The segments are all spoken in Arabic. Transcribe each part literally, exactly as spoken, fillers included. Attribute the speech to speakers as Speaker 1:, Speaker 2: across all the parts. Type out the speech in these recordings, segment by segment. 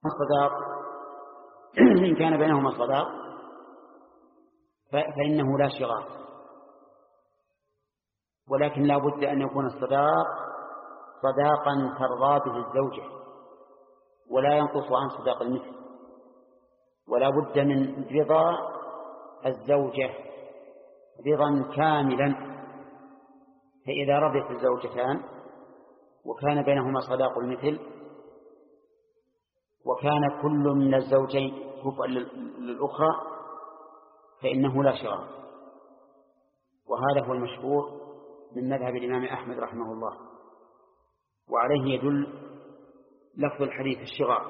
Speaker 1: الصداق إن كان بينهما صداق فإنه لا شغار، ولكن لا بد أن يكون الصداق صداقا ترضى به الزوجة ولا ينقص عن صداق المثل، ولا بد من رضا الزوجة رضا كاملا. فإذا رضيت الزوجتان وكان بينهما صداق المثل وكان كل من الزوجين كفءا للأخرى فإنه لا شغار. وهذا هو المشهور من مذهب الإمام أحمد رحمه الله، وعليه يدل لفظ الحديث الشغار.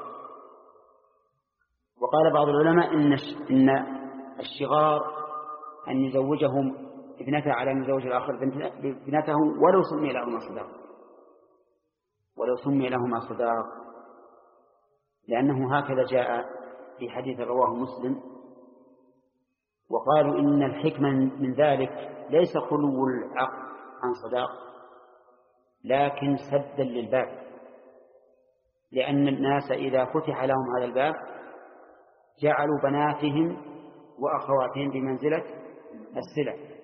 Speaker 1: وقال بعض العلماء إن إن الشغار أن يزوجهم ابنته على أن يزوج الآخر ابنته ولو سمي لهما صداق، ولو سمي لهما صداق، لأنه هكذا جاء في حديث رواه مسلم. وقالوا إن الحكمة من ذلك ليس خلو العقد عن صداق، لكن سدا للباب، لأن الناس إذا فتح لهم هذا الباب جعلوا بناتهم وأخواتهم بمنزلة السلع،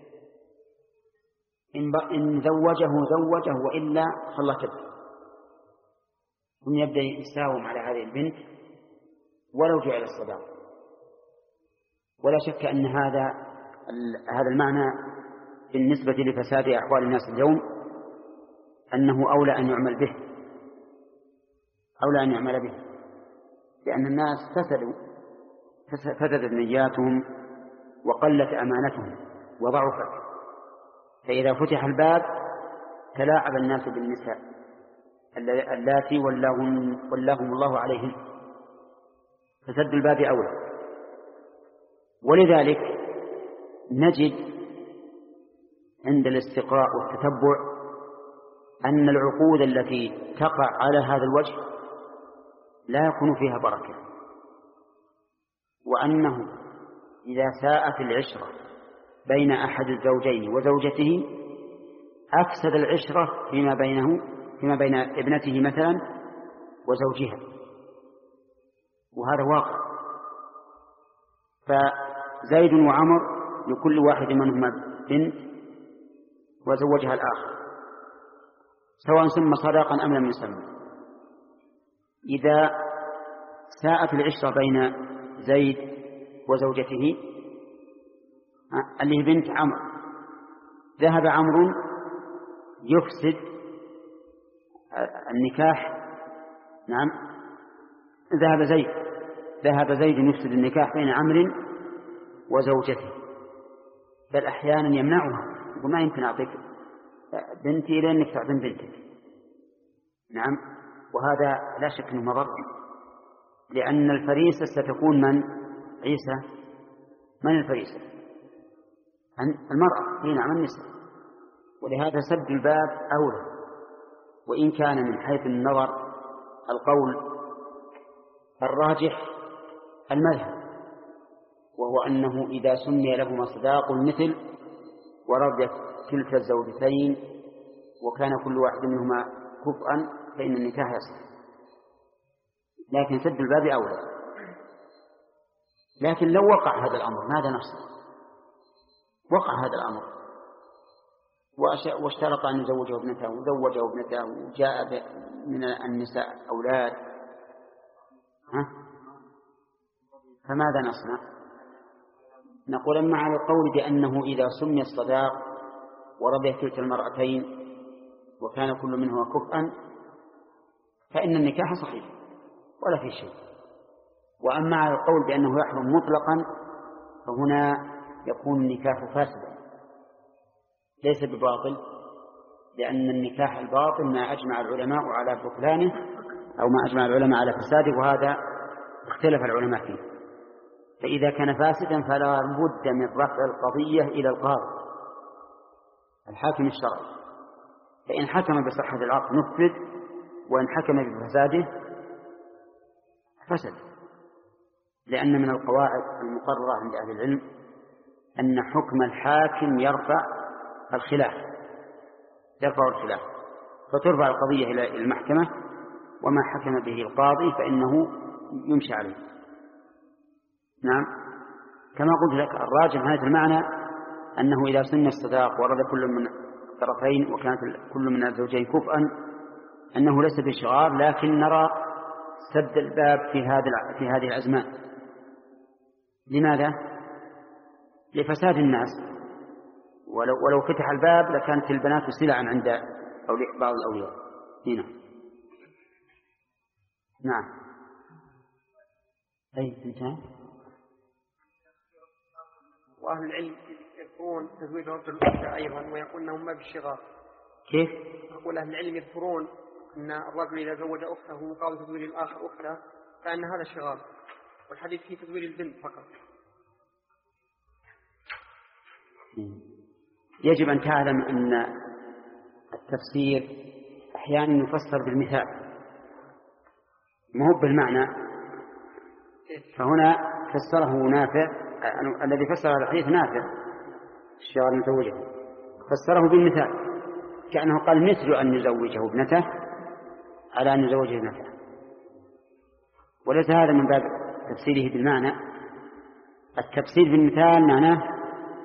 Speaker 1: إن زوجه زوجه وإلا خلى كبه، ثم يبدأ يساوم على هذه البنت ولو جعل الصداق. ولا شك أن هذا هذا المعنى بالنسبة لفساد أحوال الناس اليوم أنه أولى أن يعمل به، أولى أن يعمل به، لأن الناس فسدوا فسدت نياتهم وقلت أمانتهم وضعفت. فإذا فتح الباب تلاعب الناس بالنساء اللاتي ولاهم, ولاهم الله عليهم، فسد الباب أولى. ولذلك نجد عند الاستقراء والتتبع أن العقود التي تقع على هذا الوجه لا يكون فيها بركة، وأنه إذا ساءت العشرة بين أحد الزوجين وزوجته أفسد العشرة فيما بينه فيما بين ابنته مثلا وزوجها، وهذا واقع. فزيد وعمر لكل واحد منهما بنت وزوجها الآخر سواء سمى صداقا أم لم يسمى. إذا ساءت العشرة بين زيد وزوجته اللي بنت عمرو، ذهب عمرو يفسد النكاح، نعم ذهب زيد ذهب زيد يفسد النكاح بين عمرو وزوجته، بل أحيانا يمنعها، يقول ما يمكن أعطيك بنتي لأنك تعطين بنتك. نعم، وهذا لا شك أنه مضر، لأن الفريسة ستكون من؟ عيسى. من الفريسة؟ المرأة، هي نعم النساء. ولهذا سد الباب أولى. وإن كان من حيث النظر القول الراجح المذهب، وهو أنه إذا سمي لهما صداق المثل ورضيت تلك الزوجتين وكان كل واحد منهما كفءا فإن النكاح يصح، لكن سد الباب أولى. لكن لو وقع هذا الأمر ماذا نصنع؟ وقع هذا الأمر واشترط أن يزوجه ابنته وزوجه ابنته وجاء من النساء أولاد، ها؟ فماذا نصنع؟ نقول مع القول بأنه إذا سمي الصداق ورضيت تلك المرأتين وكان كل منهما كفءا فإن النكاح صحيح ولا في شيء. وأما على القول بأنه يحرم مطلقا فهنا يكون النكاح فاسدا ليس بباطل، لأن النكاح الباطل ما أجمع العلماء على بطلانه أو ما أجمع العلماء على فساده، وهذا اختلف العلماء فيه. فإذا كان فاسدا فلا بد من رفع القضية إلى القاضي الحاكم الشرعي، فإن حكم بصحة العقد نفذ، وإن حكم بفساده فسد. لأن من القواعد المقررة عند أهل العلم أن حكم الحاكم يرفع الخلاف يرفع الخلاف فترفع القضية إلى المحكمة، وما حكم به القاضي فإنه يمشي عليه. نعم، كما قلت لك الراجح هذا المعنى أنه إذا سن الصداق ورد كل من الطرفين وكانت كل من الزوجين كفءا أنه ليس بشغار، لكن نرى سد الباب في هذا في هذه الأزمان. لماذا؟ لفساد الناس، ولو, ولو فتح الباب لكانت البنات سلعا عند بعض الأولياء هنا. نعم. أي انتهى.
Speaker 2: وأهل العلم يذكرون تزويج رجل الأخرى أيضا ويقول أنهم ما بالشغار.
Speaker 1: كيف؟
Speaker 2: أقول أهل العلم يذكرون أن الرجل إذا زوج أخته مقابل تزويج الآخر أخرى فإن هذا شغار، والحديث فيه تزويج البنت فقط.
Speaker 1: يجب أن تعلم أن التفسير أحيانا يفسر بالمثال ما هو بالمعنى. فهنا فسره نافع، الذي فسر هذا الحديث نافع الشغار مزوجه، فسره بالمثال كأنه قال مثل أن نزوجه ابنته على أن نزوجه ابنته، وليس هذا من باب تفسيره بالمعنى. التفسير بالمثال معناه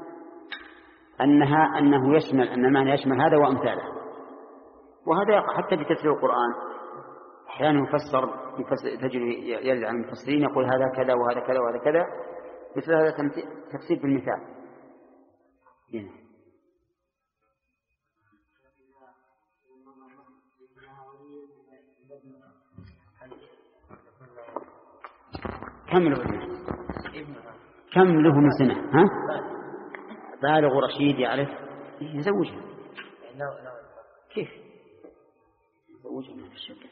Speaker 1: أنها أنه يشمل أن المعنى يشمل هذا وأمثاله، وهذا يقع حتى بتفسير القرآن أحيانا يفسر, يفسر تجد يرد عن المفسرين يقول هذا كذا وهذا كذا وهذا كذا، مثل هذا تفسير بالمثال. هنا. كم له كم له من سنة؟ ها؟ بالغ رشيد يعرف يزوجها. كيف يزوجها؟ ما في شك.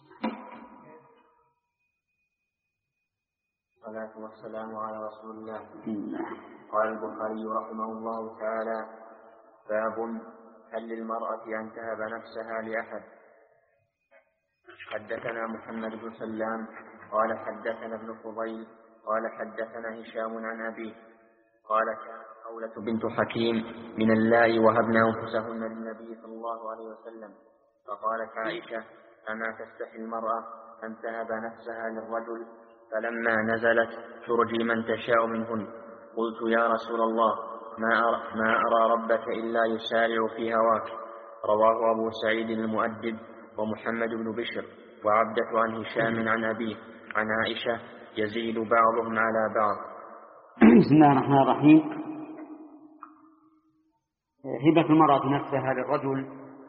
Speaker 3: الصلاة والسلام على رسول الله. قال البخاري رحمه الله تعالى: باب هل للمرأة أن تهب نفسها لأحد. حدثنا محمد بن سلام قال حدثنا ابن فضيل قال حدثنا هشام عن أبيه قال كانت خولة بنت حكيم من اللائي وهبن أنفسهن للنبي صلى الله عليه وسلم، فقالت عائشة: أما تستحي المرأة أن تهب نفسها للرجل؟ فلما نزلت ترجي من تشاء منهن قلت: يا رسول الله، ما أرى, ما أرى ربك إلا يسارع في هواك. رواه أبو سعيد المؤدب ومحمد بن بشر وعبدة عن هشام عن أبيه عن عائشة يزيد بعضهم على بعض.
Speaker 1: بسم الله الرحمن الرحيم. هبة المرأة نفسها للرجل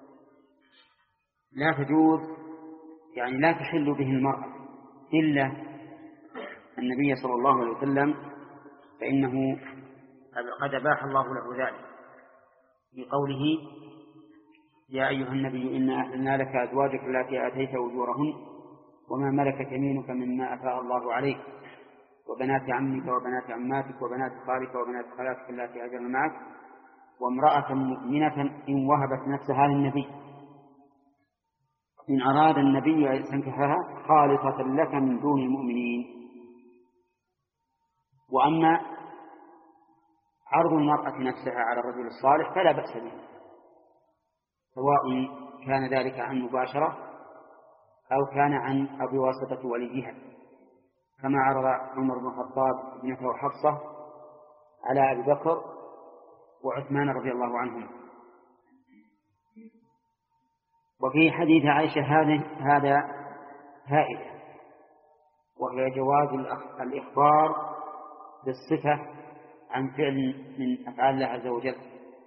Speaker 1: لا تجوز، يعني لا تحل به المرأة إلا النبي صلى الله عليه وسلم، فإنه قد أباح الله له ذلك بقوله: يا أيها النبي إنا أحللنا لك أزواجك التي آتيت أجورهن وما ملكت يمينك مما أفاء الله عليك وبنات عمك وبنات عماتك وبنات خالك وبنات خالاتك التي هاجرن معك وامرأة مؤمنة إن وهبت نفسها للنبي إن أراد النبي أن ينكحها خالصة لك من دون المؤمنين. وأما عرض المرأة نفسها على الرجل الصالح فلا بأس به، سواء كان ذلك عن مباشرة أو كان عن أو بواسطة وليها، كما عرض عمر بن الخطاب ابنته حفصة على أبي بكر وعثمان رضي الله عنهم. وفي حديث عائشة هذا فائدة، وهي جواز الإخبار بالصفة عن فعل من أفعال الله عز وجل،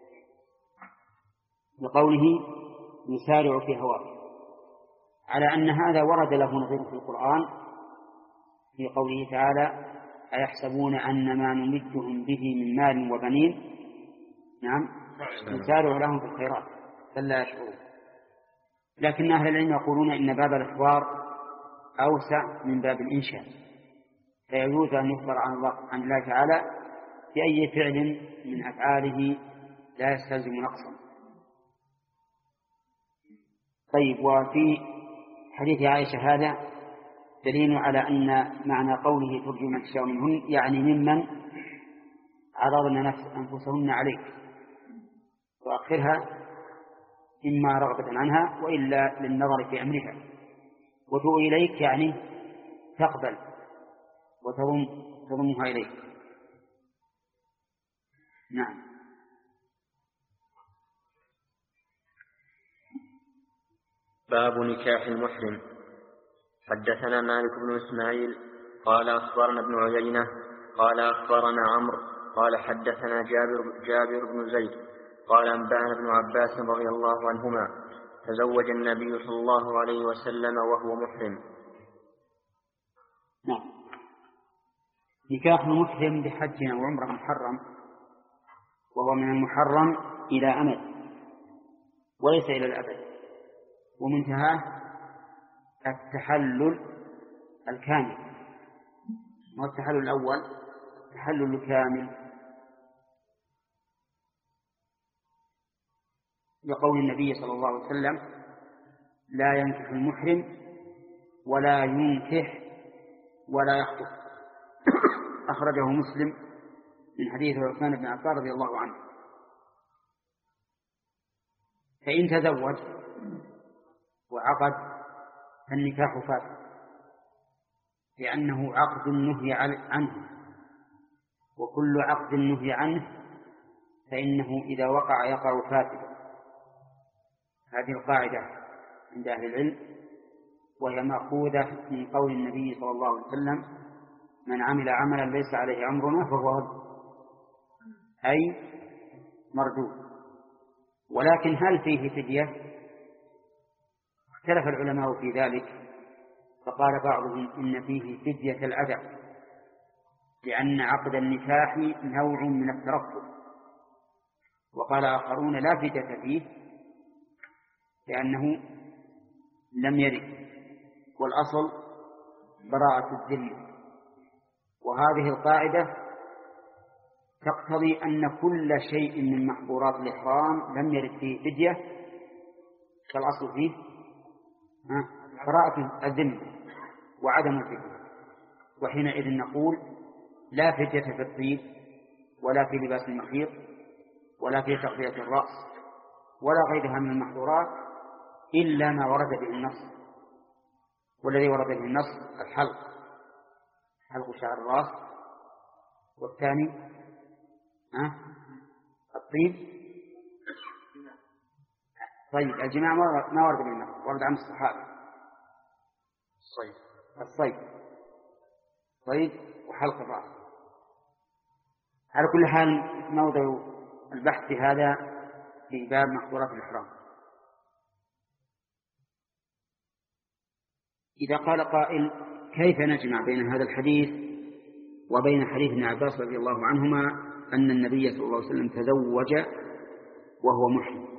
Speaker 1: بقوله يسارع في هواه، على أن هذا ورد له نظير في القرآن في قوله تعالى: أيحسبون أن ما نمدهم به من مال وبنين نعم يسارع لهم في الخيرات بل لا يشعرون. لكن أهل العلم يقولون إن باب الإخبار أوسع من باب الإنشاء، فيجوز أن يخبر عن الله عن الله تعالى في أي فعل من أفعاله لا يستلزم نقصا. طيب، وفي حديث عائشة هذا دليل على أن معنى قوله ترجي من تشاء منهن يعني ممن عرضن نفس أنفسهن عليك وأخرها إما رغبة عنها وإلا للنظر في أمرها، وتؤوي إليك يعني تقبل وتضم تضمها إليك. نعم.
Speaker 3: باب نكاح المحرم. حدثنا مالك بن إسماعيل قال أخبرنا ابن عيينة قال أخبرنا عمرو قال حدثنا جابر, جابر بن زيد قال أنبأنا ابن عباس رضي الله عنهما تزوج النبي صلى الله عليه وسلم وهو محرم.
Speaker 1: نعم. نكاح المحرم بحج أو عمرة محرم، وهو من المحرم إلى أمد وليس إلى الأبد، ومنتهاه التحلل الكامل، والتحلل الأول التحلل الكامل لقول النبي صلى الله عليه وسلم لا ينكح المحرم ولا ينكح ولا يخطب. أخرجه مسلم من حديث عثمان بن عفان رضي الله عنه. فإن تزوج وعقد فالنكاح فاسد، لأنه عقد نهي عنه، وكل عقد نهي عنه فإنه إذا وقع يقع فاسدا. هذه القاعدة عند أهل العلم، وهي مأخوذة من قول النبي صلى الله عليه وسلم من عمل عملا ليس عليه أمرنا فهو رد، أي مردود. ولكن هل فيه فدية؟ اختلف العلماء في ذلك، فقال بعضهم إن فيه فدية الأذى، لأن عقد النكاح نوع من الترفه، وقال آخرون لا فدية فيه لأنه لم يرد، والأصل براءة الذمة. وهذه القاعدة تقتضي أن كل شيء من محظورات الإحرام لم يرد فيه فدية فالأصل فيه براءة الذمة وعدم الفدية. وحينئذ نقول لا فدية في الطيب ولا في لباس المخيط ولا في تغطية الرأس ولا غيرها من المحظورات إلا ما ورد به النص، والذي ورد به النص الحلق، حلق شعر الرأس، والثاني أه؟ الطيب. طيب الجماع ما ورد به النص، ورد عن الصحابة
Speaker 3: الصيد
Speaker 1: الصيد طيب وحلق الرأس. على كل حال موضع البحث هذا في باب محظورات الإحرام. إذا قال قائل كيف نجمع بين هذا الحديث وبين حديث ابن عباس رضي الله عنهما أن النبي صلى الله عليه وسلم تزوج وهو محرم؟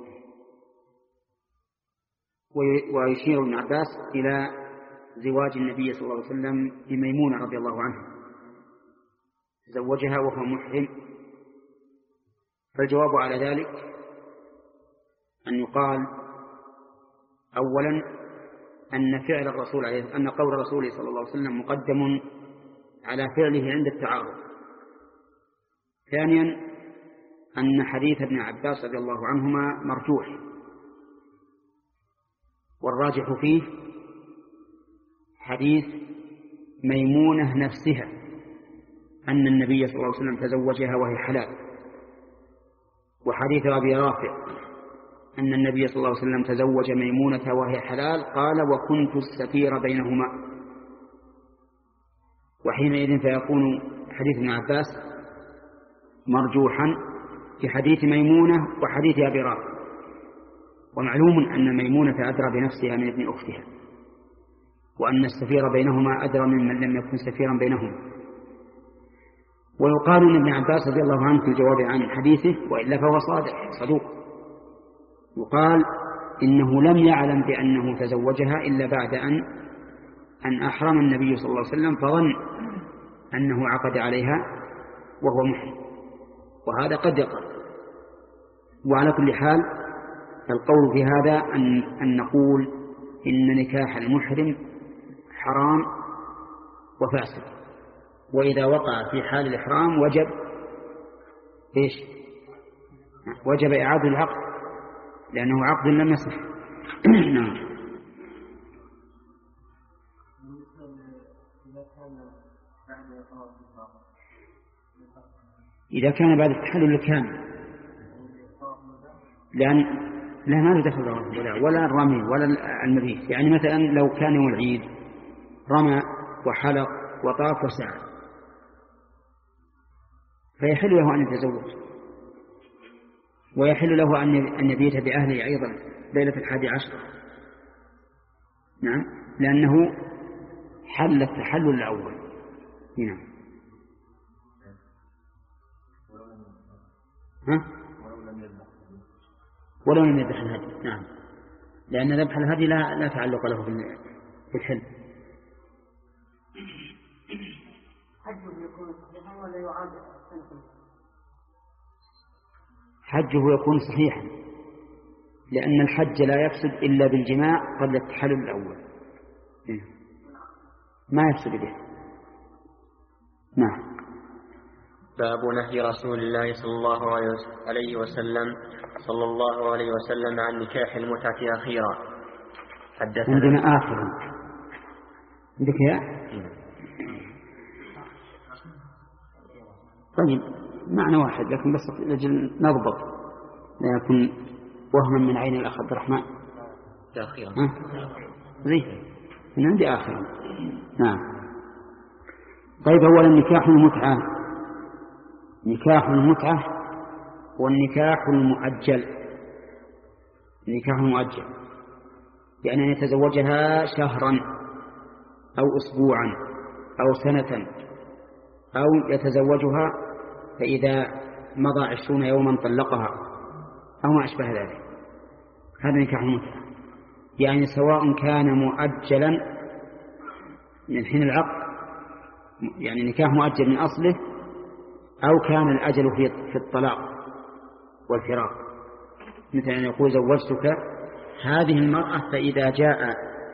Speaker 1: ويشير ابن عباس إلى زواج النبي صلى الله عليه وسلم بميمونة رضي الله عنها، تزوجها وهو محرم. فالجواب على ذلك أن يقال أولا أن فعل الرسول عليه أن قول رسوله صلى الله عليه وسلم مقدم على فعله عند التعارض. ثانيا أن حديث ابن عباس رضي الله عنهما مرجوح، والراجح فيه حديث ميمونة نفسها أن النبي صلى الله عليه وسلم تزوجها وهي حلال، وحديث أبي رافع أن النبي صلى الله عليه وسلم تزوج ميمونة وهي حلال قال وكنت السفير بينهما. وحينئذ فيكون حديث ابن عباس مرجوحا في حديث ميمونة وحديث أبي رافع. ومعلوم أن ميمونة أدرى بنفسها من ابن أختها، وأن السفير بينهما أدرى ممن لم يكن سفيرا بينهما. ويقال أن ابن عباس رضي الله عنه في الجواب عن حديثه وإلا فهو صادق صدوق، يقال إنه لم يعلم بأنه تزوجها إلا بعد أن أن أحرم النبي صلى الله عليه وسلم، فظن أنه عقد عليها وهو محرم، وهذا قد يقع. وعلى كل حال القول في هذا أن, أن نقول إن نكاح المحرم حرام وفاسد، وإذا وقع في حال الإحرام وجب إيش؟ وجب إعادة العقد لأنه عقد لم يصح. نعم. إذا كان بعد التحلل الكامل، لأن لا ما له دخل ولا ولا الرمي ولا المبيت. يعني مثلا لو كان يوم العيد رمى وحلق وطاف وسعى فيحل له أن يتزوج، ويحل له أن يبيت بأهله أيضا ليلة الحادي عشر. نعم، لأنه حل التحلل الأول. نعم. ها؟ ولو لم يذبح الهدي. نعم، لأن ذبح الهدي لا لا تعلق له بالحل. حجه يكون صحيحا، لأن الحج لا يفسد إلا بالجماع قبل التحلل الأول، ما يفسد به. نعم.
Speaker 3: باب نهي رسول الله صلى الله عليه وسلم صلى الله عليه وسلم عن نكاح المتعة أخيرا. حدثنا
Speaker 1: عندنا آخرا عندك يا طيب معنى واحد، لكن بس لجل نضبط لا يكون وهما من عين الأخ عبد الرحمن.
Speaker 3: أخيرا
Speaker 1: زي من عندي آخرا. نعم. طيب، أولا نكاح المتعة. نكاح المتعة والنكاح المؤجل. النكاح المؤجل يعني أن يتزوجها شهرا أو أسبوعا أو سنة، أو يتزوجها فإذا مضى عشرون يوما طلقها أو ما أشبه ذلك. هذا نكاح المتعة، يعني سواء كان مؤجلا من حين العقد، يعني نكاح مؤجل من أصله، أو كان الأجل في الطلاق والفراق، مثل أن يقول زوجتك هذه المرأة فإذا جاء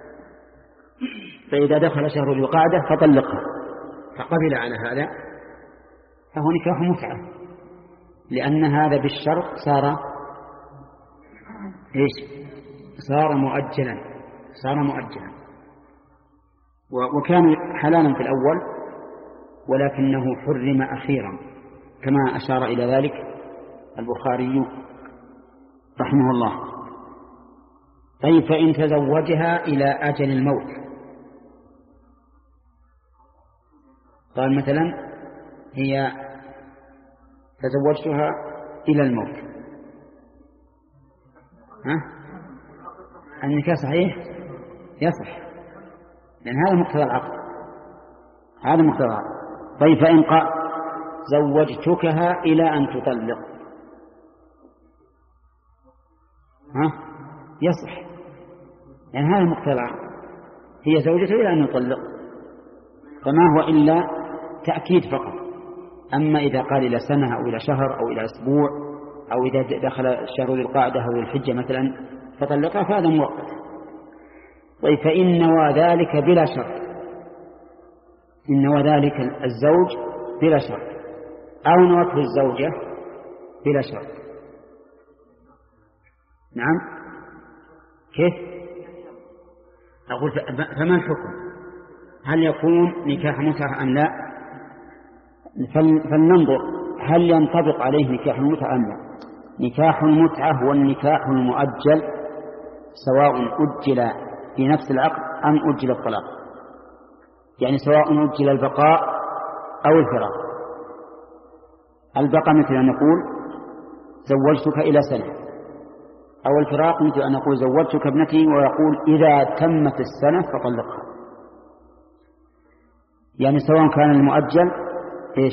Speaker 1: فإذا دخل شهر ذي القعدة فطلقها، فقبل على هذا، فهو نكاح متعة، لأن هذا بالشرط صار إيش؟ صار مؤجلا، صار مؤجلا، وكان حلالا في الأول ولكنه حرم أخيرا، كما أشار إلى ذلك البخاري رحمه الله. طيب، فإن تزوجها إلى أجل الموت، قال مثلا هي تزوجتها إلى الموت، ها؟ النكاح صحيح يصح، لأن هذا مقتضى العقد، هذا مقتضى العقد. طيب، فإن قال زوجتكها إلى أن تطلق، ها؟ يصح، لأن هذا مقتضى العقد، هي زوجته إلى أن يطلق، فما هو إلا تأكيد فقط. أما إذا قال إلى سنة أو إلى شهر أو إلى أسبوع أو إذا دخل شهر ذي القعدة أو ذي الحجة مثلا فطلقها، فهذا مؤقت. طيب، فإن نوى ذلك بلا شرط، إن نوى ذلك الزوج بلا شرط، أو نوته الزوجة بلا شرط. نعم، كيف؟ أقول فما الحكم؟ هل يكون نكاح متعة أم لا؟ فلننظر هل ينطبق عليه نكاح المتعة أم لا. نكاح المتعة هو النكاح المؤجل، سواء أجل في نفس العقد أم أجل الطلاق، يعني سواء أجل البقاء أو الفراق. البقاء مثل أن نقول زوجتك إلى سنة، أو الفراق مثل أن نقول زوجتك ابنتي ويقول إذا تمت السنة فطلقها. يعني سواء كان المؤجل إيش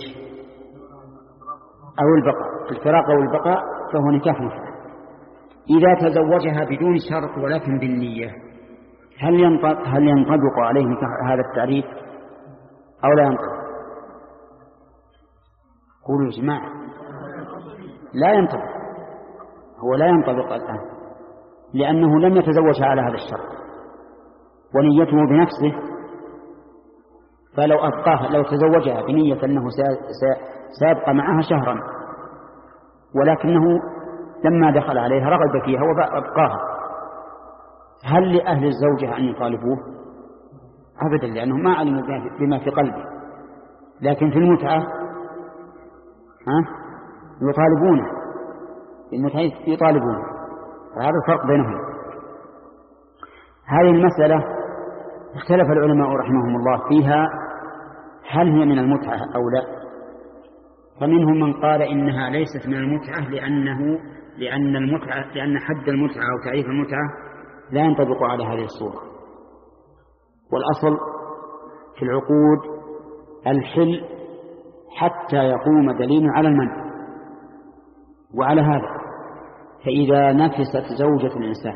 Speaker 1: أو البقاء، الفراق أو البقاء، فهو نكاح متعة. إذا تزوجها بدون شرط ولكن بالنية، هل ينطبق, هل ينطبق عليه هذا التعريف أو لا ينطبق؟ قولوا يا جماعة، لا ينطبق، هو لا ينطبق الآن، لأنه لم يتزوجها على هذا الشرط ونيته بنفسه. فلو أبقاها، لو تزوجها بنية أنه سيبقى معها شهرا، ولكنه لما دخل عليها رغب فيها وأبقاها، هل لأهل الزوجة أن يطالبوه؟ أبدا، لأنه ما علموا بما في قلبه، لكن في المتعة ها يطالبونه، المتعة يطالبونه، فهذا الفرق بينهم. هذه المسألة اختلف العلماء رحمهم الله فيها هل هي من المتعة أو لا. فمنهم من قال إنها ليست من المتعة لأنه لأن المتعة لأن حد المتعة أو تعريف المتعة لا ينطبق على هذه الصورة، والأصل في العقود الحل حتى يقوم دليل على المنع. وعلى هذا فإذا نفست زوجة الإنسان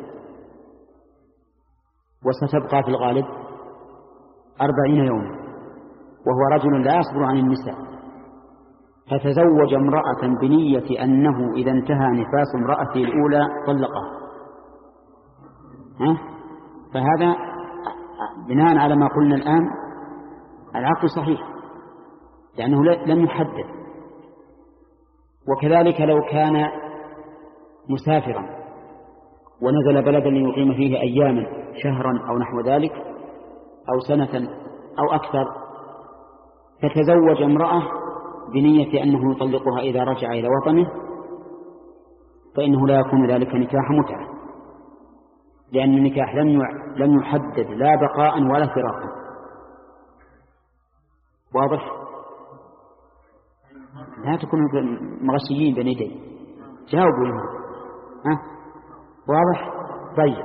Speaker 1: وستبقى في الغالب أربعين يوما وهو رجل لا يصبر عن النساء، فتزوج امرأة بنية أنه إذا انتهى نفاس امرأته الأولى طلقها، ها؟ فهذا بناء على ما قلنا الآن العقد صحيح لأنه لم يحدد. وكذلك لو كان مسافرا ونزل بلدا ليقيم فيه أياما شهرا أو نحو ذلك أو سنة أو أكثر، فتزوج امرأة بنية أنه يطلقها إذا رجع إلى وطنه، فإنه لا يكون ذلك نكاح متعة، لأن النكاح لم يحدد لا بقاء ولا فراقا. واضح؟ لا تكونوا مغشيين بين يدي، جاوبوا لهم. ها؟ واضح؟ طيب.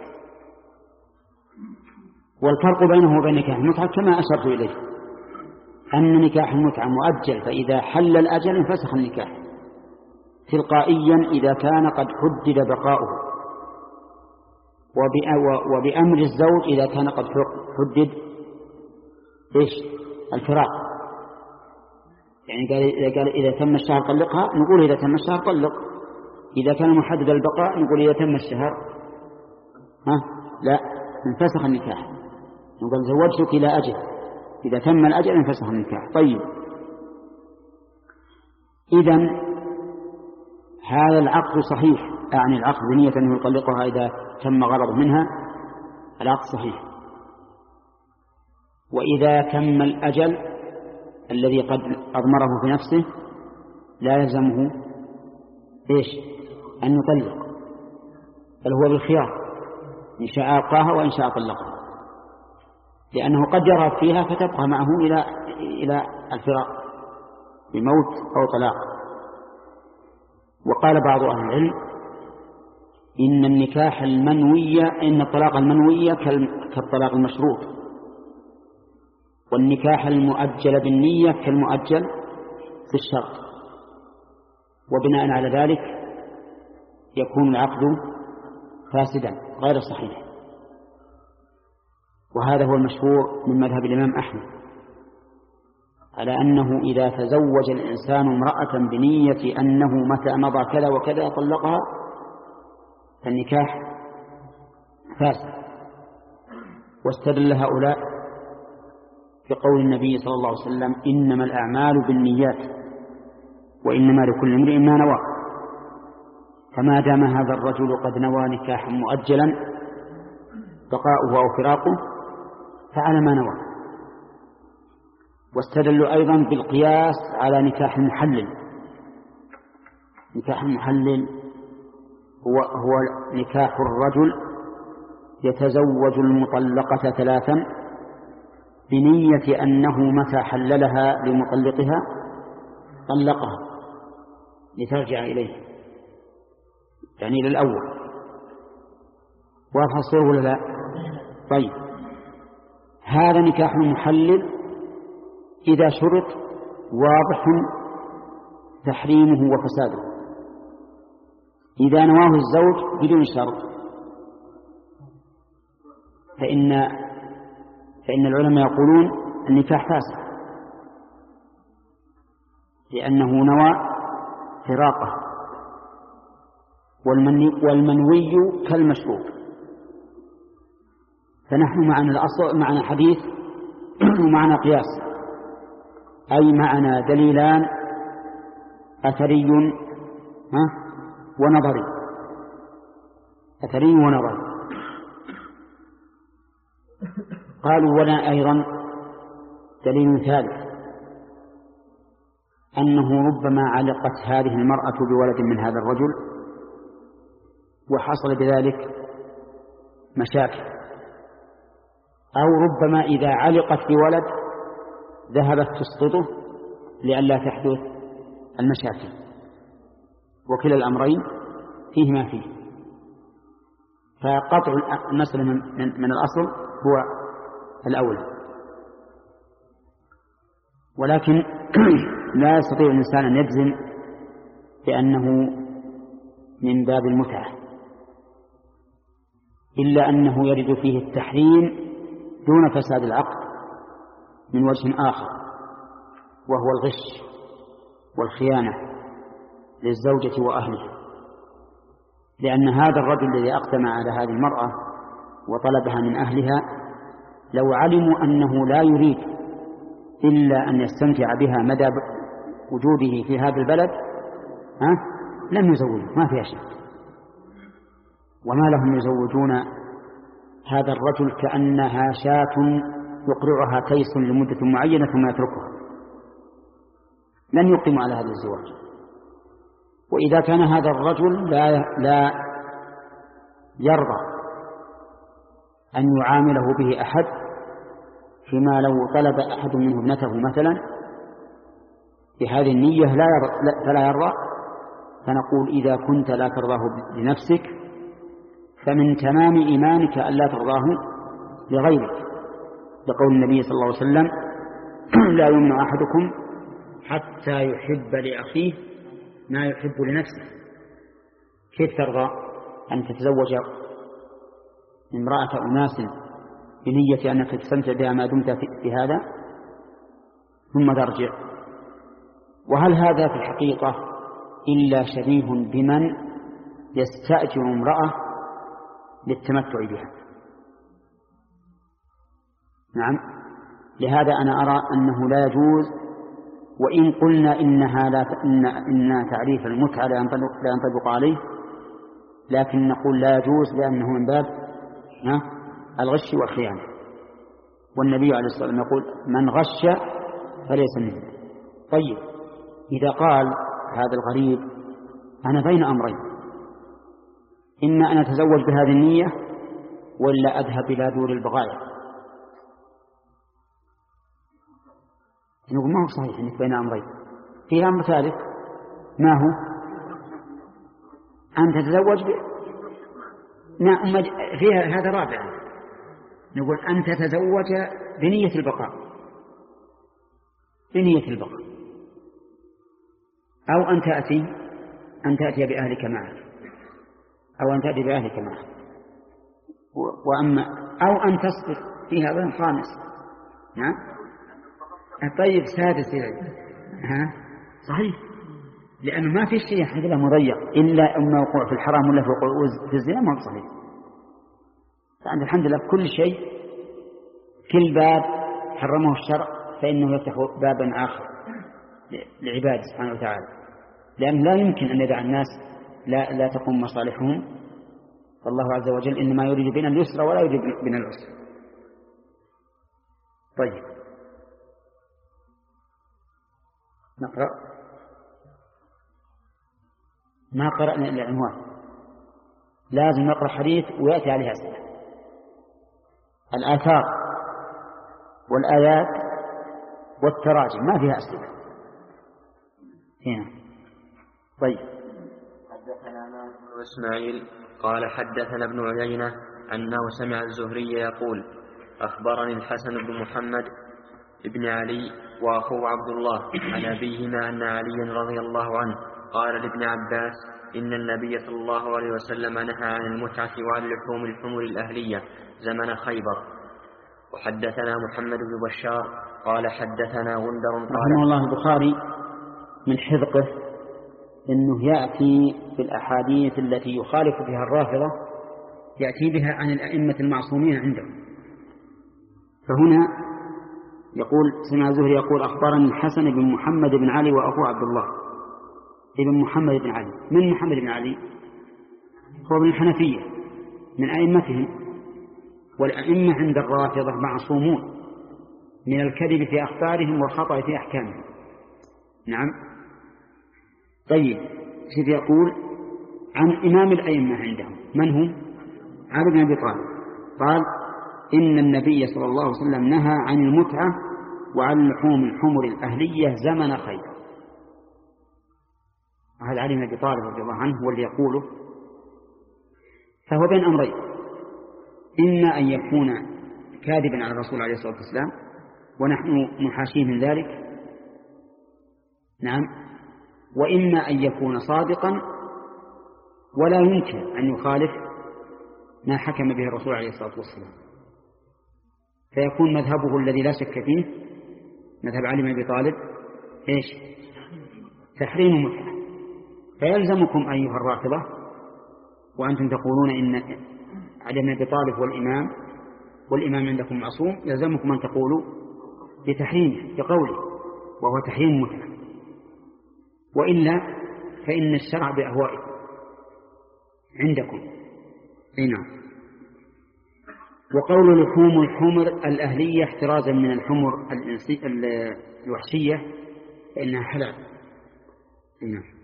Speaker 1: والفرق بينه وبين نكاح المتعة كما أشرت إليه أن نكاح المتعة مؤجل، فإذا حل الأجل انفسخ النكاح تلقائيا إذا كان قد حدد بقاؤه، وبأمر الزوج إذا كان قد حدد إيش الفراق. يعني قال إذا, قال إذا تم الشهر طلقها، نقول إذا تم الشهر طلق. إذا كان محدد البقاء نقول إذا تم الشهر ها لا انفسخ النكاح، نقول زوجتك إلى أجل، إذا تم الأجل انفسخ النكاح. طيب، إذن هذا العقد صحيح، يعني العقد بنية أنه يطلقها إذا تم غرض منها، العقد صحيح. وإذا تم الأجل الذي قد أضمره في نفسه لا يلزمه إيش أن يطلق، بل هو بالخيار، إن شاء أبقاها وإن شاء طلقها، لأنه قد يرغب فيها فتبقى معه إلى إلى الفراق بموت أو طلاق. وقال بعض أهل العلم إن النكاح المنوي إن الطلاق المنوي كالطلاق المشروط، والنكاح المؤجل بالنية كالمؤجل في الشرط، وبناء على ذلك يكون العقد فاسدا غير صحيح. وهذا هو المشهور من مذهب الإمام أحمد على أنه إذا تزوج الإنسان امرأة بنية أنه متى مضى كذا وكذا طلقها فالنكاح فاسد. واستدل هؤلاء بقول النبي صلى الله عليه وسلم إنما الأعمال بالنيات وإنما لكل امرئ ما نوى، فما دام هذا الرجل قد نوى نكاحا مؤجلا بقاؤه أو فراقه فعلى ما نوى. واستدلوا أيضا بالقياس على نكاح المحلل. نكاح المحلل هو, هو نكاح الرجل يتزوج المطلقة ثلاثا بنية أنه متى حللها لمطلقها طلقها لترجع إليه، يعني للأول. واضح الصورة ولا لا؟ طيب، هذا نكاح محلل إذا شرط واضح تحريمه وفساده. إذا نواه الزوج بدون شرط فإن فإن العلماء يقولون النكاح فاسد، لأنه نوى فراقه، والمنوي كالمشروط. فنحن معنا الأصل، معنا حديث ومعنا قياس، أي معنا دليلان أثري ونظري، أثري ونظري. قالوا ولا أيضا دليل ثالث أنه ربما علقت هذه المرأة بولد من هذا الرجل وحصل بذلك مشاكل، أو ربما إذا علقت بولد ذهبت تسقطه لئلا تحدث المشاكل، وكلا الأمرين فيه ما فيه. فقطع المسألة من الأصل هو الأولى، ولكن لا يستطيع الإنسان أن يجزم بأنه من باب المتعة، إلا أنه يرد فيه التحريم دون فساد العقد من وجه آخر، وهو الغش والخيانة للزوجة وأهلها، لأن هذا الرجل الذي أقدم على هذه المرأة وطلبها من أهلها لو علموا أنه لا يريد إلا أن يستمتع بها مدى وجوده في هذا البلد ها لم يزوجوا، ما فيها شك. وما لهم يزوجون هذا الرجل كأنها شاة يقرعها تيس لمدة معينة ثم يتركها، لن يقيموا على هذا الزواج. وإذا كان هذا الرجل لا لا يرضى أن يعامله به أحد، فيما لو طلب أحد منه ابنته مثلا بهذه النية لا يرضى فلا يرضى، فنقول إذا كنت لا ترضاه لنفسك فمن تمام إيمانك أن لا ترضاه لغيرك، لقول النبي صلى الله عليه وسلم: لا يؤمن أحدكم حتى يحب لأخيه ما يحب لنفسه. كيف ترضى أن تتزوج امرأة أناس بنية أنك تستمتع بها ما دمت في هذا ثم ترجع؟ وهل هذا في الحقيقة إلا شبيه بمن يستأجر امرأة للتمتع بها؟ نعم. لهذا أنا أرى أنه لا يجوز، وإن قلنا إنها لا إن, إن تعريف المتعة لا ينطبق عليه، لكن نقول لا يجوز لأنه من باب الغش والخيانة، والنبي عليه الصلاة والسلام يقول: من غش فليس منه. طيب، إذا قال هذا الغريب: أنا بين أمرين، إما أن أتزوج بهذه النية ولا أذهب إلى دور البغايا، نقول ما هو صحيح أنك بين أمرين، في أمر ثالث، ما هو؟ أن تتزوج ب... نعم، فيها هذا رابع، نقول أن تتزوج بنية البقاء، بنية البقاء، أو أن تأتي أن تأتي بأهلك معك، أو أن تأتي بأهلك معك، وأما أو أن تصدق في هذا الخامس. نعم. طيب، سادس ها صحيح، لأنه ما في شيء حد له مضيق إلا أما وقوع في الحرام ولا في وقوع في الزنا، ما هو صحيح. فعند الحمد لله كل شيء، كل باب حرمه الشرع فإنه يفتح بابا آخر لعباده سبحانه وتعالى، لأن لا يمكن أن يدع الناس لا, لا تقوم مصالحهم، فالله عز وجل إنما يريد بنا اليسر ولا يريد بنا العسر. طيب، نقرأ. ما قرأنا إلا العنوان، لازم نقرأ حديث ويأتي عليها أسئلة. الآثار والآيات والتراجم ما فيها أسئلة هنا. طيب.
Speaker 3: حدثنا مالك بن إسماعيل قال حدثنا ابن عيينة أنه سمع الزهري يقول: أخبرني الحسن بن محمد ابن علي وأخوه عبد الله عن أبيهما أن عليا رضي الله عنه قال لابن عباس: إن النبي صلى الله عليه وسلم نهى عن المتعة وعن لحوم الحمر الأهلية زمن خيبر. وحدثنا محمد بن بشار قال حدثنا غندر قال
Speaker 1: رحمه الله البخاري من حذقه أنه يأتي بالأحاديث التي يخالف بها الرافضة، يأتي بها عن الأئمة المعصومين عندهم. فهنا يقول: سمع الزهري يقول: أخبرني الحسن بن محمد بن علي وأخوه عبد الله ابن محمد بن علي. من محمد بن علي؟ هو من الحنفية من أئمتهم، والأئمة عند الرافضة معصومون من الكذب في أخبارهم والخطأ في أحكامهم، نعم. طيب شوف يقول عن إمام الأئمة عندهم من هو؟ علي بن أبي طالب. قال إن النبي صلى الله عليه وسلم نهى عن المتعة وعن لحوم الحمر الأهلية زمن خير. هذا علي بن أبي طالب رضي الله عنه هو اللي يقوله. فهو بين أمرين، إما أن يكون كاذبا على الرسول عليه الصلاة والسلام ونحن نحاشيه من ذلك، نعم، وإما أن يكون صادقا ولا يمكن أن يخالف ما حكم به الرسول عليه الصلاة والسلام، فيكون مذهبه الذي لا شك فيه مذهب علي بن أبي طالب إيش؟ تحريم المتعة. فيلزمكم أيها الرافضة وأنتم تقولون إن علي بن أبي طالب هو الإمام والإمام عندكم معصوم، يلزمكم أن تقولوا بتحريمه بقوله وهو تحريم المتعة، وإلا فإن الشرع بأهوائكم عندكم. نعم. وقول لحوم الحمر الأهلية احترازا من الحمر الوحشية فإنها حلال. نعم.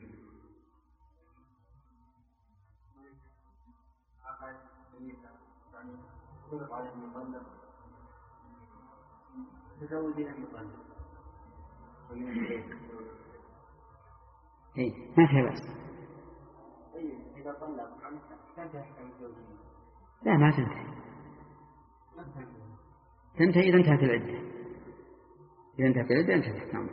Speaker 1: إيه ما فيها بأس. لا ما تنتهي، تنتهي إذا انتهت العدة. إذا انتهت العدة انتهت. نعم.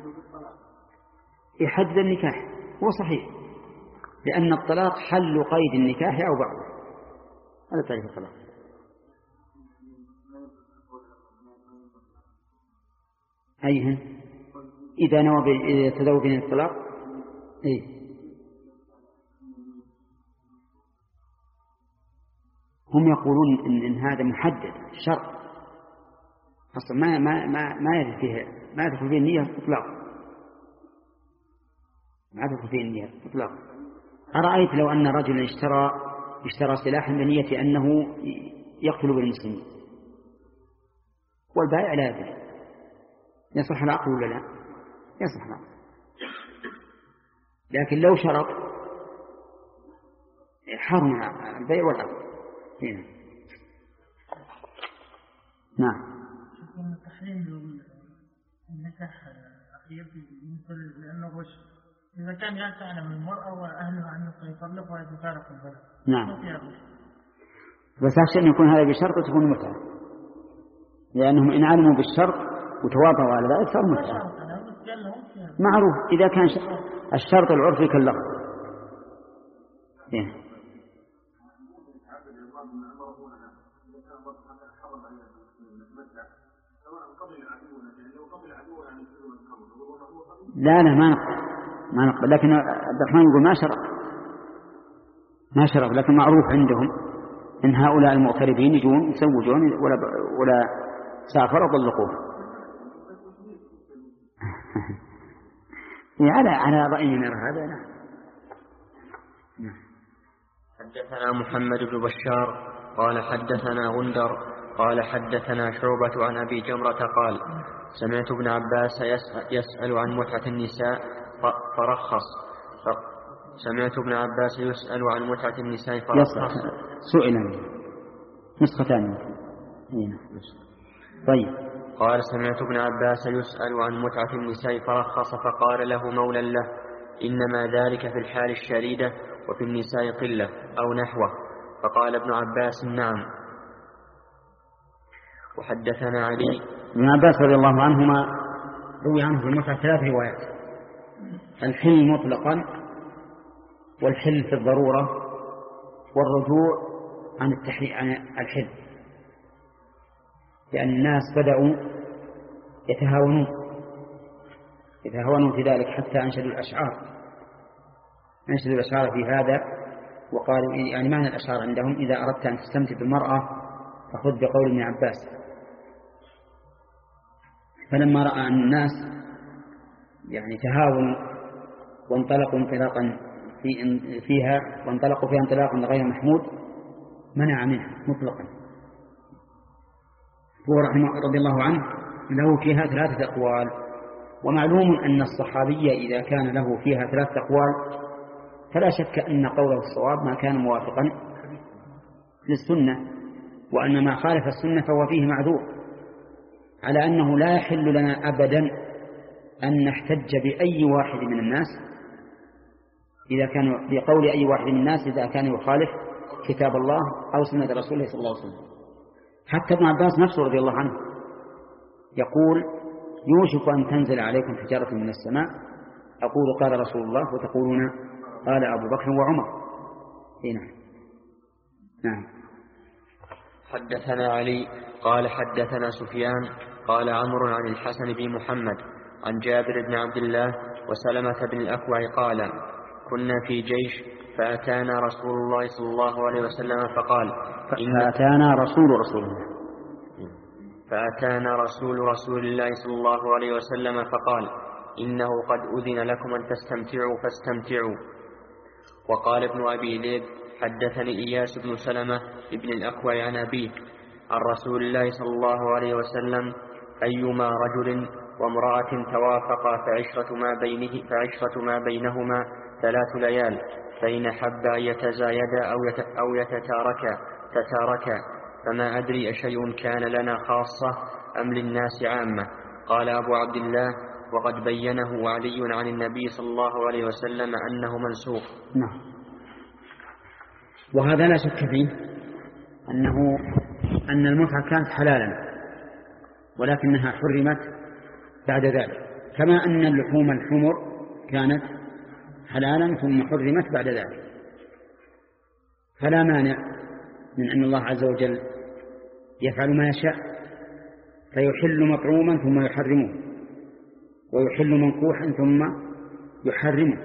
Speaker 1: يحدد النكاح هو صحيح، لأن الطلاق حل قيد النكاح أو بعضه. هذا تعريف الطلاق. أيهن إذا نوى تزوج بين الطلاق. إيه هم يقولون إن, إن هذا محدد شرط أصلا ما ما ما ما يدخل فيه ما يدخل فيه النية إطلاقا، ما يدخل فيه النية إطلاقا. أرأيت لو أن رجلا اشترى اشترى سلاحا بنية أنه يقتل بالمسلمين والبائع لا يدري، يصح العقل ولا لا؟ يصح العقل. لكن لو شرط حرم البيع والعقل. هنا. نعم.
Speaker 4: تحريم النكاح أخير مثل لأنه وش إذا كان لا تعلم المرأة وأهلها أنه سيطلق ويتفارق البلد.
Speaker 1: نعم. بس أخشى أن يكون هذا بشرط تكون متعة، لأنهم إن علموا بالشرط وتواطؤوا على ذلك صار متعة. معروف إذا كان الشرط العرفي كاللفظ. إيه. لا لا ما نقبل ما نقبل لكن عبد الرحمن يقول ما شرط ما شرط لكن معروف عندهم إن هؤلاء المغتربين يجون يسوجون ولا ولا سافر طلقوه. على على رأينا هذا. نعم.
Speaker 3: حدثنا محمد بن بشار قال حدثنا غندر قال حدثنا شعبة عن أبي جمرة قال سمعت ابن عباس يسأل عن متعة النساء فرخص. سمعت ابن عباس يسأل عن متعة النساء فرخص.
Speaker 1: سئل نسختان. طيب.
Speaker 3: قال سمعت ابن عباس يسأل عن متعة النساء فرخص فقال له مولى له إنما ذلك في الحال الشديدة وفي النساء قلة أو نحوه. فقال ابن عباس نعم. وحدثنا علي
Speaker 1: ابن عباس رضي الله عنهما روي عنه في المتعة ثلاث روايات: الحل مطلقا والحل في الضرورة والرجوع عن التحريم عن الحل، لأن الناس بدأوا يتهاونون يتهاونون في ذلك حتى أنشدوا الأشعار أنشدوا الأشعار في هذا وقالوا يعني معنى الأشعار عندهم إذا أردت أن تستمتع بالمرأة فخذ بقول ابن عباس. فلما رأى أن الناس يعني تهاونوا وانطلقوا انطلاقا في فيها وانطلقوا فيها انطلاقا غير محمود منع منها مطلقا. هو رحمه رضي الله عنه له فيها ثلاثة أقوال: ومعلوم أن الصحابي إذا كان له فيها ثلاث أقوال فلا شك أن قوله الصواب ما كان موافقا للسنة، وأن ما خالف السنة فهو فيه معذور، على أنه لا يحل لنا أبدا أن نحتج بأي واحد من الناس إذا كان بقول أي واحد من الناس إذا كان يخالف كتاب الله أو سنة رسوله صلى الله عليه وسلم. حتى ابن عباس نفسه رضي الله عنه يقول يوشك أن تنزل عليكم حجارة من السماء أقول قال رسول الله وتقولون قال أبو بكر وعمر. هنا نعم.
Speaker 3: حدثنا علي قال حدثنا سفيان قال عمرو عن الحسن بن محمد عن جابر بن عبد الله وسلمة بن الأكوع قال كنا في جيش فأتانا رسول الله صلى الله عليه وسلم فقال
Speaker 1: فأتانا رسول رسول الله
Speaker 3: فأتانا رسول رسول الله صلى الله عليه وسلم فقال إنه قد أذن لكم أن تستمتعوا فاستمتعوا. وقال ابن أبي ذئب حدثني إياس بن سلمة ابن الأكوع عن أبيه عن رسول الله صلى الله عليه وسلم أيما رجل وامرأة توافقا فعشرة ما بينه فعشرة ما بينهما ثلاث ليال فإن حب أن يتزايدا أو يتتاركا تتاركا فما أدري أشيء كان لنا خاصة أم للناس عامة. قال أبو عبد الله وقد بينه علي عن النبي صلى الله عليه وسلم أنه منسوخ.
Speaker 1: نعم. وهذا لا شك فيه أنه أن المتعة كانت حلالا ولكنها حرمت بعد ذلك، كما أن اللحوم الحمر كانت حلالا ثم حرمت بعد ذلك. فلا مانع من أن الله عز وجل يفعل ما يشاء فيحل مطعوما ثم يحرمه ويحل منكوحا ثم يحرمه.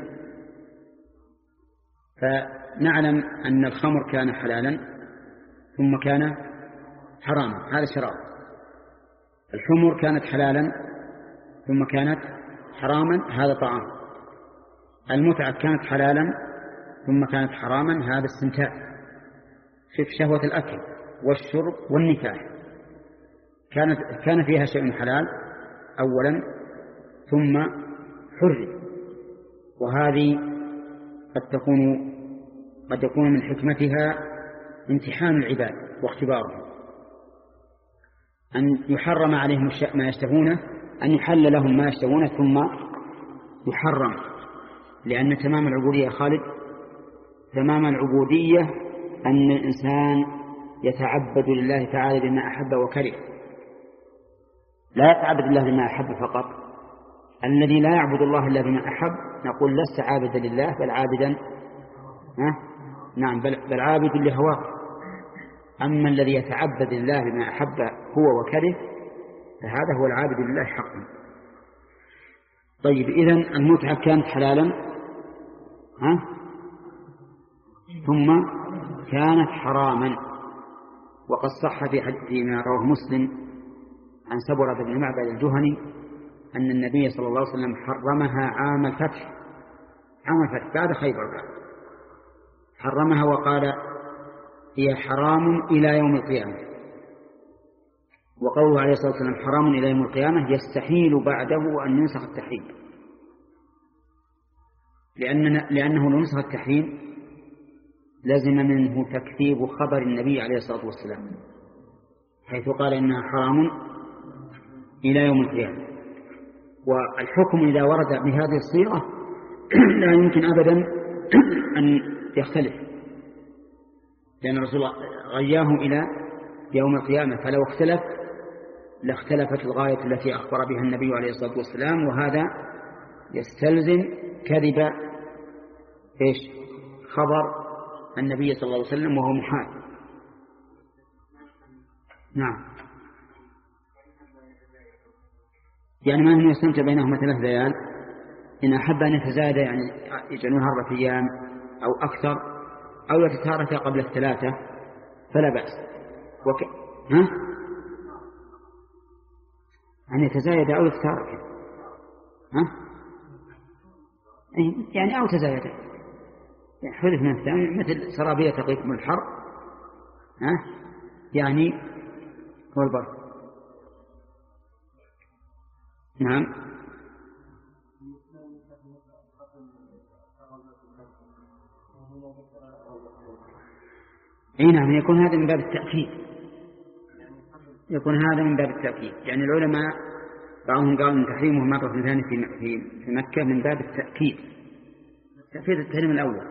Speaker 1: فنعلم أن الخمر كان حلالا ثم كان حراما، هذا شراب. الحمر كانت حلالا ثم كانت حراما، هذا طعام. المتعة كانت حلالا ثم كانت حراما، هذا استمتاع. شوف شهوة الأكل والشرب والنكاح كانت كان فيها شيء حلال أولا ثم حرم، وهذه قد تكون قد يكون من حكمتها امتحان العباد واختبارهم، أن يحرم عليهم ما يشتهونه، أن يحل لهم ما يشتهونه ثم يحرم، لأن تمام العبودية خالد تمام العبودية أن الإنسان يتعبد لله تعالى بما أحب وكره، لا يتعبد الله بما أحب فقط. الذي لا يعبد الله إلا بما أحب نقول لست عابدا لله بل عابدا ها؟ نعم بل, بل عابد لهواه. أما الذي يتعبد لله بما أحب هو وكره فهذا هو العابد لله حقا. طيب إذن المتعة كانت حلالا ها؟ ثم كانت حراما. وقد صح في حديث ما رواه مسلم عن سبرة بن معبد الجهني أن النبي صلى الله عليه وسلم حرمها عام الفتح عام الفتح بعد خيبر بعد حرمها وقال هي حرام إلى يوم القيامة. وقوله عليه الصلاة والسلام حرام إلى يوم القيامة يستحيل بعده أن ينسخ التحريم، لأن لأنه لو نسخ التحريم لازم منه تكذيب خبر النبي عليه الصلاة والسلام حيث قال إنها حرام إلى يوم القيامة. والحكم إذا ورد بهذه الصيغة لا يمكن أبدا أن يختلف، لأن الرسول غياه إلى يوم القيامة، فلو اختلف لاختلفت الغاية التي أخبر بها النبي عليه الصلاة والسلام، وهذا يستلزم كذب إيش خبر النبي صلى الله عليه وسلم وهو محال. نعم. يعني ما أنه يستمتع بينهما ثلاث ليال، إن أحب أن يتزايد يعني يجعلون أربعة أيام أو أكثر أو يتتارك قبل الثلاثة فلا بأس. وك... ها؟ أن يتزايد أو يتتارك ها؟ يعني أو تزايد يعني حذف من الثاني مثل سرابية تقيكم الحر ها؟ يعني هو البر. نعم. اي نعم، يكون هذا من باب التأكيد، يكون هذا من باب التأكيد. يعني العلماء بعضهم قالوا ان تحريمه مرة ثانية في في مكة من باب التأكيد، تأكيد التحريم الأول.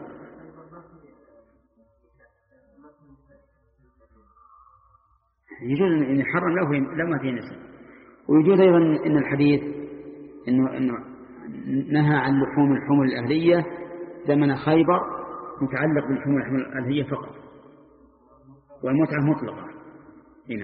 Speaker 1: يجوز ان يحرم له لو ما فيه نساء. ويجوز ايضا ان الحديث انه انه نهى عن لحوم الحمر الأهلية زمن خيبر متعلق بالحمر الأهلية فقط، والمتعة مطلقة هنا.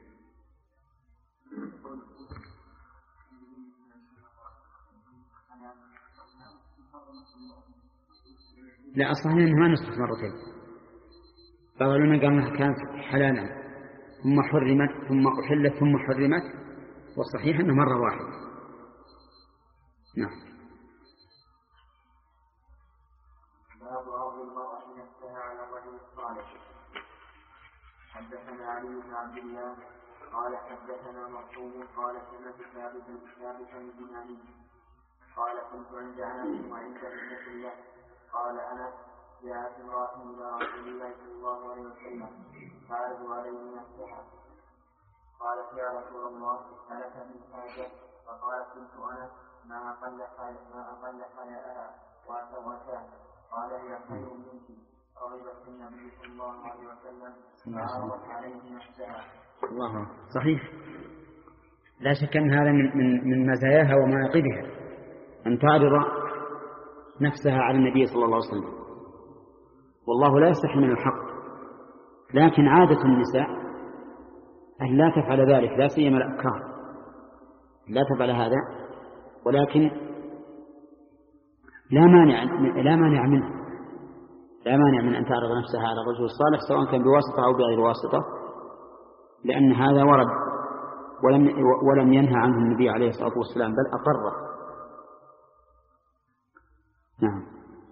Speaker 1: لا، أصلا أنه ما نسخ مرتين. بعض العلماء قال أنها كانت حلالا ثم حرمت ثم أحلت ثم حرمت، والصحيح أنه مرة واحدة. نعم.
Speaker 3: باب عرض المرأة نفسها على الرجل الصالح. حدثنا علي بن عبد الله قال حدثنا مرحوم قال سمعت ثابتا ثابتا البناني قال كنت عند انس وعند ابنة له قال انس جاءت امرأة الى رسول الله صلى الله عليه وسلم تعرض عليه نفسها قالت يا رسول الله هلك من حاجة؟ فقالت كنت انس ما اقل ما اقل حياءها واتوتها قال هي خير منك رغبت في النبي صلى الله عليه وسلم فعرضت عليه نفسها.
Speaker 1: الله صحيح، لا شك أن هذا من من من مزاياها ومناقبها أن تعرض نفسها على النبي صلى الله عليه وسلم، والله لا يستحي من الحق. لكن عادة النساء أن لا تفعل ذلك، لا سيما الأبكار لا تفعل هذا، ولكن لا مانع لا مانع منه لا مانع من أن تعرض نفسها على الرجل الصالح سواء كان بواسطة أو بغير واسطة، لأن هذا ورد ولم ولم ينهى عنه النبي عليه الصلاة والسلام بل أقره. نعم.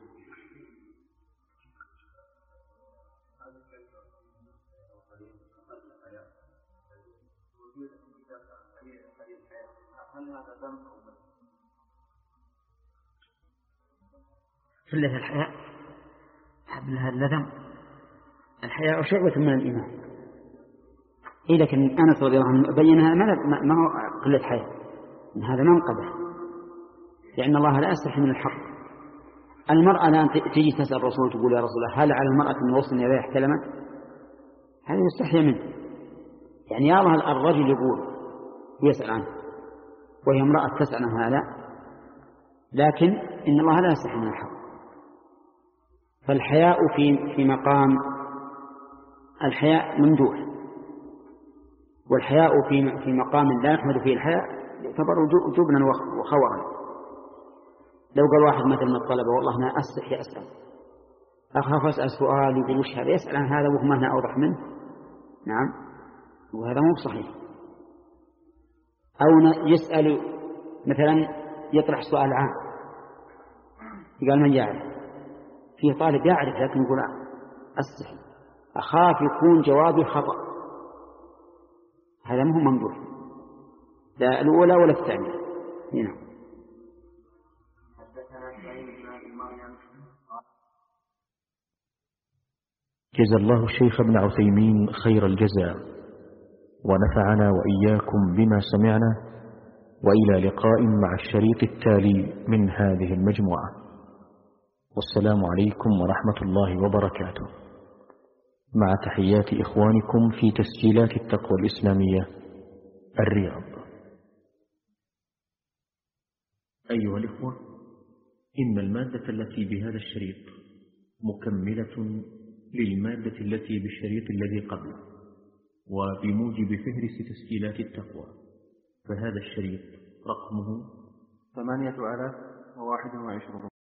Speaker 1: قلة الحياء حبلها اللذم، الحياء شعبة من الإيمان. إيه لكن أنس رضي الله عنه بينها ما هو قلة حياء، إن هذا منقبة، لأن الله لا يستحي من الحق. المرأة الآن تيجي تسأل الرسول تقول يا رسول الله هل على المرأة من وصل يديها احتلمت؟ هذا يستحي منه. يعني يرى الرجل يقول ويسأل عنه وهي امرأة تسأل عن هذا، لكن إن الله لا يستحي من الحق. فالحياء في في مقام الحياء ممدوح، والحياء في في مقام لا يحمد فيه الحياء يعتبر جبنا وخورا. لو قال واحد مثل من الطلبة والله أنا أستحي أسأل، أخاف أسأل سؤال يقول وش هذا، يسأل عن هذا وهو ما أوضح منه. نعم، وهذا مو صحيح. أو يسأل مثلا يطرح سؤال عام، قال من يعرف، فيه طالب يعرف لكن يقول أستحي أخاف يكون جوابي خطأ، هذا مو ممدوح، لا الأولى ولا الثانية. هنا
Speaker 5: جزا الله الشيخ ابن عثيمين خير الجزاء، ونفعنا وإياكم بما سمعنا، وإلى لقاء مع الشريط التالي من هذه المجموعة، والسلام عليكم ورحمة الله وبركاته، مع تحيات إخوانكم في تسجيلات التقوى الإسلامية الرياض. أيها الإخوة، إن المادة التي بهذا الشريط مكملة للمادة التي بالشريط الذي قبله، وبموجب فهرس تسجيلات التقوى، فهذا الشريط رقمه ثمانية آلاف وواحد وعشرون.